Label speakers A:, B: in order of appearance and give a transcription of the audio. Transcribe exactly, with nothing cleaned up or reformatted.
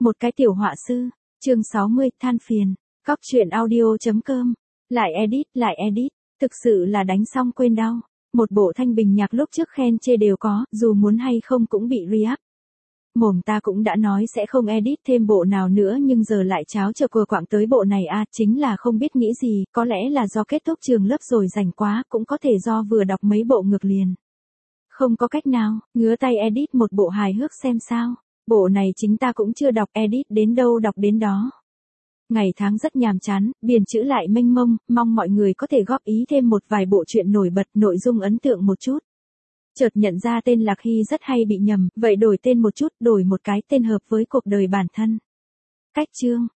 A: Một cái tiểu họa sư, chương sáu mươi, than phiền, cóc truyện audio.com, lại edit, lại edit, thực sự là đánh xong quên đau. Một bộ thanh bình nhạc lúc trước khen chê đều có, dù muốn hay không cũng bị re-up. Mồm ta cũng đã nói sẽ không edit thêm bộ nào nữa nhưng giờ lại cháo chờ cua quạng tới bộ này à, chính là không biết nghĩ gì, có lẽ là do kết thúc trường lớp rồi rảnh quá, cũng có thể do vừa đọc mấy bộ ngược liền. Không có cách nào, ngứa tay edit một bộ hài hước xem sao. Bộ này chính ta cũng chưa đọc, edit đến đâu đọc đến đó. Ngày tháng rất nhàm chán, biển chữ lại mênh mông, mong mọi người có thể góp ý thêm một vài bộ truyện nổi bật, nội dung ấn tượng một chút. Chợt nhận ra tên Lạc Hy rất hay bị nhầm, vậy đổi tên một chút, đổi một cái tên hợp với cuộc đời bản thân. Cách chương,